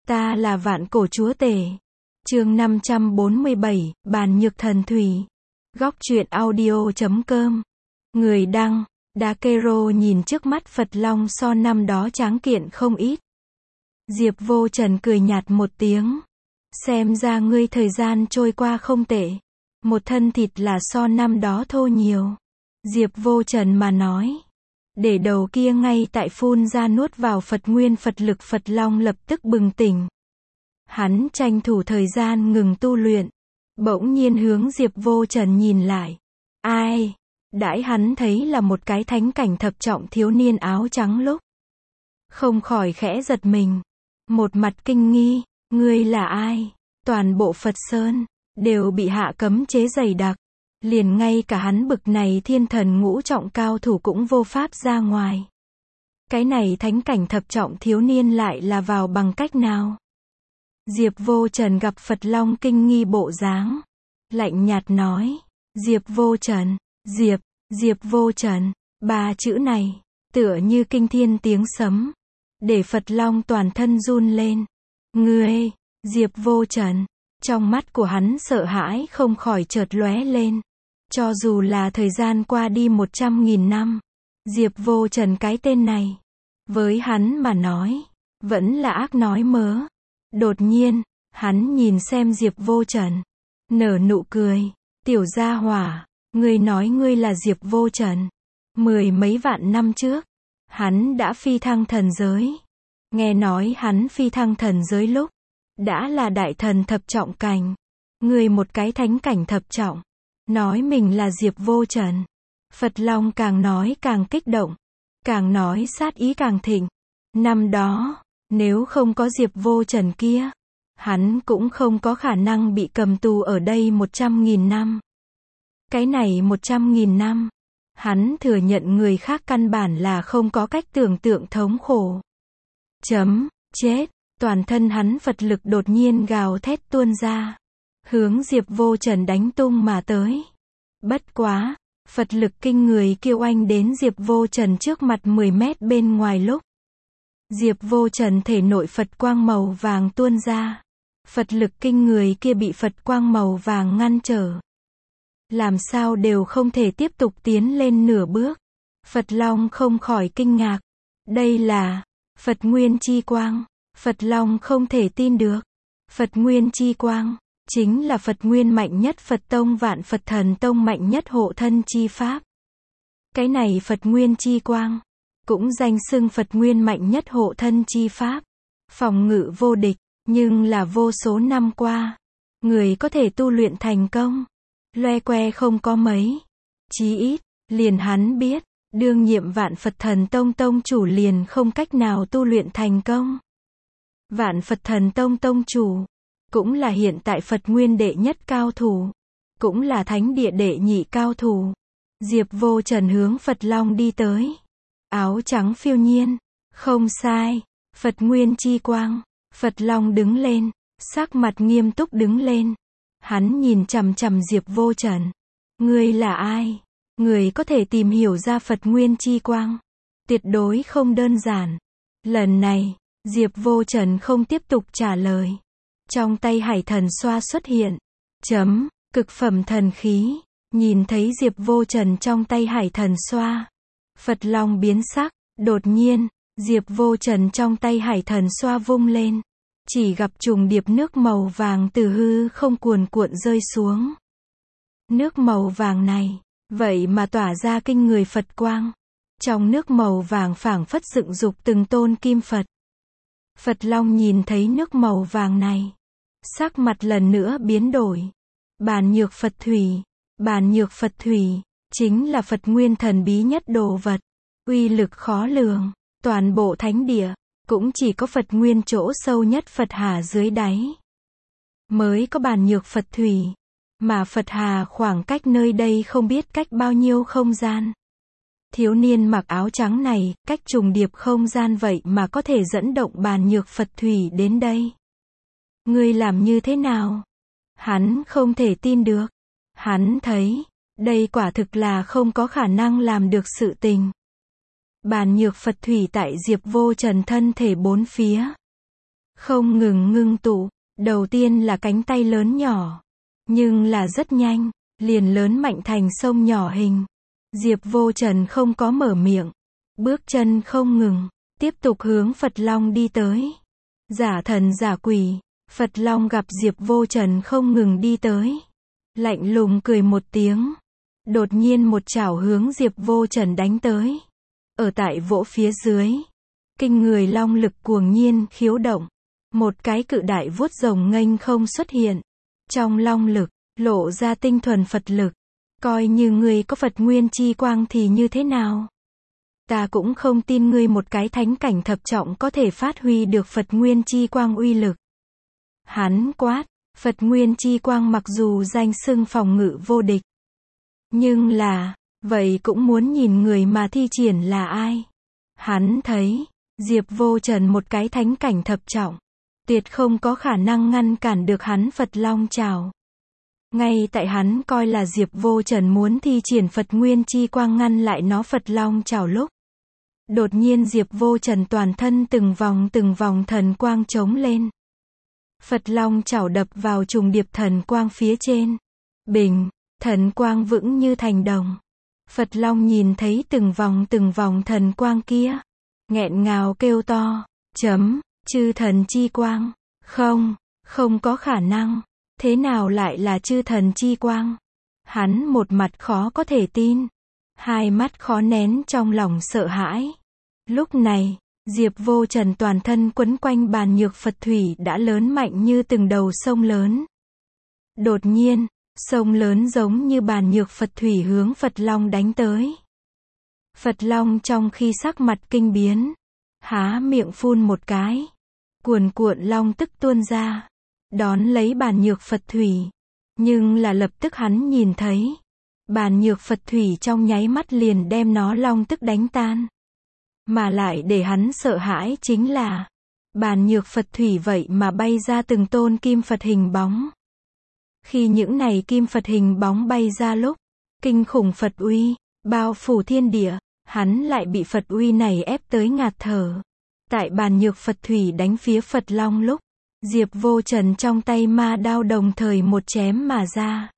Ta là vạn cổ chúa tể. Chương 547, Bàn Nhược Thần Thủy. Góc truyện audio.com. Người đăng, Dakero nhìn trước mắt Phật Long so năm đó tráng kiện không ít. Diệp Vô Trần cười nhạt một tiếng. Xem ra ngươi thời gian trôi qua không tệ. Một thân thịt là so năm đó thô nhiều. Diệp Vô Trần mà nói. Để đầu kia ngay tại phun ra nuốt vào Phật nguyên Phật lực, Phật Long lập tức bừng tỉnh. Hắn tranh thủ thời gian ngừng tu luyện. Bỗng nhiên hướng Diệp Vô Trần nhìn lại. Ai? Đãi hắn thấy là một cái thánh cảnh thập trọng thiếu niên áo trắng lúc. Không khỏi khẽ giật mình. Một mặt kinh nghi. Ngươi là ai? Toàn bộ Phật Sơn đều bị hạ cấm chế dày đặc. Liền ngay cả hắn bực này thiên thần ngũ trọng cao thủ cũng vô pháp ra ngoài. Cái này thánh cảnh thập trọng thiếu niên lại là vào bằng cách nào? Diệp Vô Trần gặp Phật Long kinh nghi bộ dáng. Lạnh nhạt nói. Diệp Vô Trần. Diệp Vô Trần. Ba chữ này, tựa như kinh thiên tiếng sấm. Để Phật Long toàn thân run lên. Ngươi, Diệp Vô Trần. Trong mắt của hắn sợ hãi không khỏi chợt lóe lên. Cho dù là thời gian qua đi 100.000 năm, Diệp Vô Trần cái tên này, với hắn mà nói, vẫn là ác nói mớ. Đột nhiên, hắn nhìn xem Diệp Vô Trần, nở nụ cười. Tiểu gia hỏa, ngươi nói ngươi là Diệp Vô Trần. Mười mấy vạn năm trước, hắn đã phi thăng thần giới. Nghe nói hắn phi thăng thần giới lúc, đã là đại thần thập trọng cảnh. Ngươi một cái thánh cảnh thập trọng, nói mình là Diệp Vô Trần. Phật Long càng nói càng kích động, càng nói sát ý càng thịnh. Năm đó, nếu không có Diệp Vô Trần kia, hắn cũng không có khả năng bị cầm tù ở đây 100.000 năm. Cái này 100.000 năm, hắn thừa nhận người khác căn bản là không có cách tưởng tượng thống khổ. Chết, toàn thân hắn Phật lực đột nhiên gào thét tuôn ra, hướng Diệp Vô Trần đánh tung mà tới. Bất quá, Phật lực kinh người kia oanh đến Diệp Vô Trần trước mặt 10 mét bên ngoài lúc. Diệp Vô Trần thể nội Phật quang màu vàng tuôn ra. Phật lực kinh người kia bị Phật quang màu vàng ngăn trở. Làm sao đều không thể tiếp tục tiến lên nửa bước. Phật Long không khỏi kinh ngạc. Đây là Phật Nguyên Chi Quang. Phật Long không thể tin được. Phật Nguyên Chi Quang chính là Phật Nguyên mạnh nhất Phật Tông Vạn Phật Thần Tông mạnh nhất hộ thân chi pháp. Cái này Phật Nguyên Chi Quang cũng danh xưng Phật Nguyên mạnh nhất hộ thân chi pháp. Phòng ngự vô địch, nhưng là vô số năm qua, người có thể tu luyện thành công, loe que không có mấy. Chí ít, liền hắn biết, đương nhiệm Vạn Phật Thần Tông Tông chủ liền không cách nào tu luyện thành công. Vạn Phật Thần Tông Tông chủ, cũng là hiện tại Phật Nguyên đệ nhất cao thủ, cũng là thánh địa đệ nhị cao thủ. Diệp Vô Trần hướng Phật Long đi tới. Áo trắng phiêu nhiên. Không sai. Phật Nguyên Chi Quang. Phật Long đứng lên. Sắc mặt nghiêm túc đứng lên. Hắn nhìn chằm chằm Diệp Vô Trần. Ngươi là ai? Ngươi có thể tìm hiểu ra Phật Nguyên Chi Quang. Tuyệt đối không đơn giản. Lần này, Diệp Vô Trần không tiếp tục trả lời. Trong tay Hải Thần Xoa xuất hiện. Cực phẩm thần khí. Nhìn thấy Diệp Vô Trần trong tay Hải Thần Xoa, Phật Long biến sắc. Đột nhiên, Diệp Vô Trần trong tay Hải Thần Xoa vung lên. Chỉ gặp trùng điệp nước màu vàng từ hư không cuồn cuộn rơi xuống. Nước màu vàng này, vậy mà tỏa ra kinh người Phật quang. Trong nước màu vàng phảng phất dựng dục từng tôn kim Phật. Phật Long nhìn thấy nước màu vàng này, sắc mặt lần nữa biến đổi. Bàn Nhược Phật Thủy. Bàn Nhược Phật Thủy chính là Phật Nguyên thần bí nhất đồ vật, uy lực khó lường. Toàn bộ thánh địa cũng chỉ có Phật Nguyên chỗ sâu nhất Phật Hà dưới đáy mới có Bàn Nhược Phật Thủy, mà Phật Hà khoảng cách nơi đây không biết cách bao nhiêu không gian. Thiếu niên mặc áo trắng này, cách trùng điệp không gian vậy mà có thể dẫn động Bàn Nhược Phật Thủy đến đây. Ngươi làm như thế nào? Hắn không thể tin được. Hắn thấy, đây quả thực là không có khả năng làm được sự tình. Bàn Nhược Phật Thủy tại Diệp Vô Trần thân thể bốn phía. không ngừng ngưng tụ. Đầu tiên là cánh tay lớn nhỏ, nhưng là rất nhanh, liền lớn mạnh thành sông nhỏ hình. Diệp Vô Trần không có mở miệng, bước chân không ngừng, tiếp tục hướng Phật Long đi tới. Giả thần giả quỷ, Phật Long gặp Diệp Vô Trần không ngừng đi tới, lạnh lùng cười một tiếng, đột nhiên một chảo hướng Diệp Vô Trần đánh tới. Ở tại vỗ phía dưới, kinh người long lực cuồng nhiên khiếu động, một cái cự đại vuốt rồng nghênh không xuất hiện. Trong long lực, lộ ra tinh thuần Phật lực. Coi như ngươi có Phật nguyên chi quang thì như thế nào? Ta cũng không tin ngươi một cái thánh cảnh thập trọng có thể phát huy được Phật nguyên chi quang uy lực. Hắn quát, Phật nguyên chi quang mặc dù danh xưng phòng ngự vô địch, nhưng là, vậy cũng muốn nhìn người mà thi triển là ai. Hắn thấy, Diệp Vô Trần một cái thánh cảnh thập trọng, tuyệt không có khả năng ngăn cản được hắn Phật Long trảo. Ngay tại hắn coi là Diệp Vô Trần muốn thi triển Phật Nguyên Chi Quang ngăn lại nó Phật Long trảo lúc. Đột nhiên Diệp Vô Trần toàn thân từng vòng thần quang trống lên. Phật Long trảo đập vào trùng điệp thần quang phía trên. Bình, thần quang vững như thành đồng. Phật Long nhìn thấy từng vòng thần quang kia, nghẹn ngào kêu to, chư thần chi quang, không có khả năng, thế nào lại là chư thần chi quang? Hắn một mặt khó có thể tin, hai mắt khó nén trong lòng sợ hãi. Lúc này, Diệp Vô Trần toàn thân quấn quanh bàn nhược Phật thủy đã lớn mạnh như từng đầu sông lớn. Đột nhiên, sông lớn giống như bàn nhược Phật thủy hướng Phật Long đánh tới. Phật Long trong khi sắc mặt kinh biến, há miệng phun một cái, cuồn cuộn long tức tuôn ra, đón lấy bàn nhược Phật thủy. Nhưng là lập tức hắn nhìn thấy, bàn nhược Phật thủy trong nháy mắt liền đem nó long tức đánh tan. Mà lại để hắn sợ hãi chính là, bàn nhược Phật thủy vậy mà bay ra từng tôn kim Phật hình bóng. Khi những này kim Phật hình bóng bay ra lúc, kinh khủng Phật uy, bao phủ thiên địa, hắn lại bị Phật uy này ép tới ngạt thở. Tại bàn nhược Phật thủy đánh phía Phật Long lúc, Diệp Vô Trần trong tay ma đao đồng thời một chém mà ra.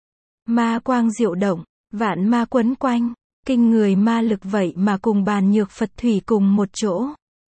Ma quang diệu động, vạn ma quấn quanh, kinh người ma lực vậy mà cùng bàn nhược Phật thủy cùng một chỗ.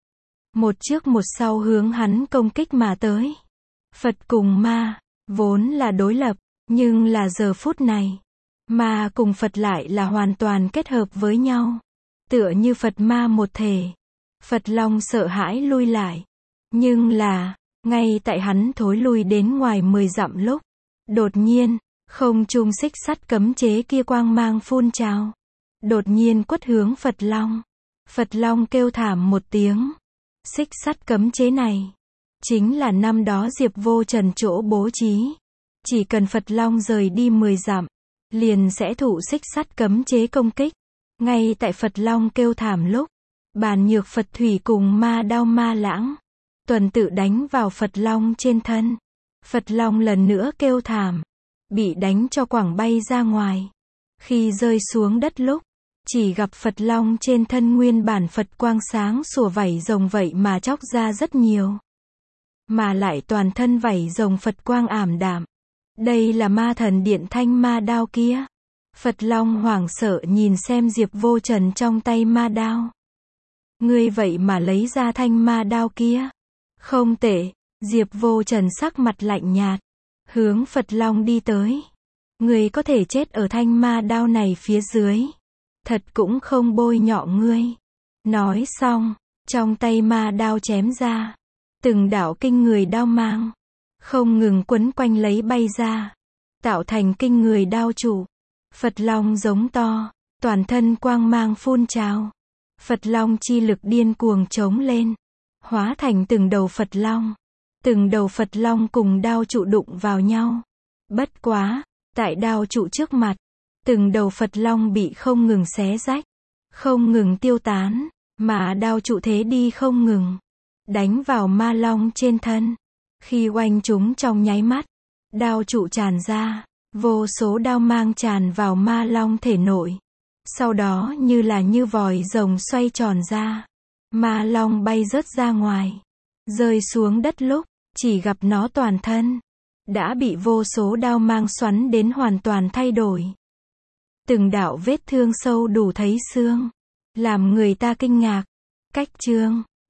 Một trước một sau hướng hắn công kích mà tới. Phật cùng ma, vốn là đối lập, nhưng là giờ phút này, ma cùng Phật lại là hoàn toàn kết hợp với nhau. Tựa như Phật ma một thể. Phật Long sợ hãi lui lại. Nhưng là, ngay tại hắn thối lui đến ngoài 10 dặm lúc, đột nhiên, không trung xích sắt cấm chế kia quang mang phun trào. Đột nhiên quất hướng Phật Long. Phật Long kêu thảm một tiếng. Xích sắt cấm chế này, chính là năm đó Diệp Vô Trần chỗ bố trí. Chỉ cần Phật Long rời đi 10 dặm, liền sẽ thụ xích sắt cấm chế công kích. Ngay tại Phật Long kêu thảm lúc, bàn nhược Phật thủy cùng ma đao ma lãng, tuần tự đánh vào Phật Long trên thân. Phật Long lần nữa kêu thảm, bị đánh cho quẳng bay ra ngoài. Khi rơi xuống đất lúc, chỉ gặp Phật Long trên thân nguyên bản Phật quang sáng sủa vảy rồng vậy mà chóc ra rất nhiều. Mà lại toàn thân vảy rồng Phật quang ảm đạm. Đây là ma thần điện thanh ma đao kia. Phật Long hoảng sợ nhìn xem Diệp Vô Trần trong tay ma đao. Ngươi vậy mà lấy ra thanh ma đao kia. Không tệ, Diệp Vô Trần sắc mặt lạnh nhạt, hướng Phật Long đi tới. Ngươi có thể chết ở thanh ma đao này phía dưới. Thật cũng không bôi nhọ ngươi. Nói xong, trong tay ma đao chém ra. Từng đạo kinh người đao mang, không ngừng quấn quanh lấy bay ra. Tạo thành kinh người đao trụ. Phật Long giống to, toàn thân quang mang phun trào. Phật Long chi lực điên cuồng trống lên, hóa thành từng đầu Phật Long. Từng đầu Phật Long cùng đao trụ đụng vào nhau. Bất quá, tại đao trụ trước mặt, từng đầu Phật Long bị không ngừng xé rách, không ngừng tiêu tán, mà đao trụ thế đi không ngừng, đánh vào ma long trên thân. Khi oanh chúng trong nháy mắt, đao trụ tràn ra, vô số đao mang tràn vào ma long thể nội. Sau đó như là như vòi rồng xoay tròn ra, ma long bay rớt ra ngoài. Rơi xuống đất lúc, chỉ gặp nó toàn thân đã bị vô số đao mang xoắn đến hoàn toàn thay đổi. Từng đạo vết thương sâu đủ thấy xương, làm người ta kinh ngạc. Cách chương